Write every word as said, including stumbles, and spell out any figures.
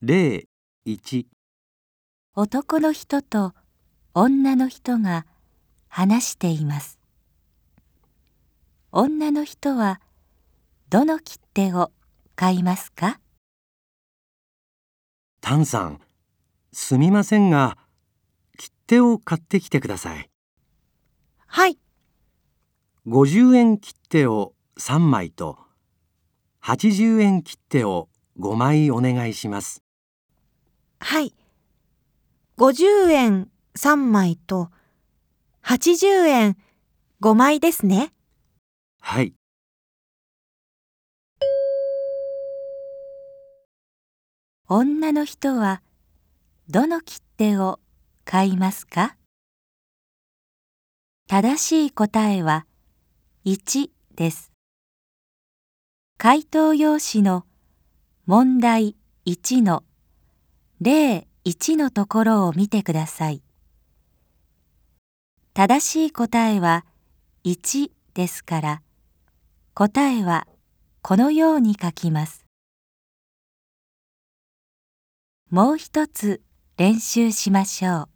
例いち。 男の人と女の人が話しています。女の人はどの切手を買いますか？ タンさん、すみませんが、切手を買ってきてください。 はい。 ごじゅうえん切手をさんまいと、はちじゅうえん切手をごまいお願いします。 はい。ごじゅうえんさんまいとはちじゅうえんごまいですね。 はい。 女の人はどの切手を買いますか？正しい答えはいちです。回答用紙の問題いちの例いちのところを見てください。正しい答えはいちですから、答えはこのように書きます。もう一つ練習しましょう。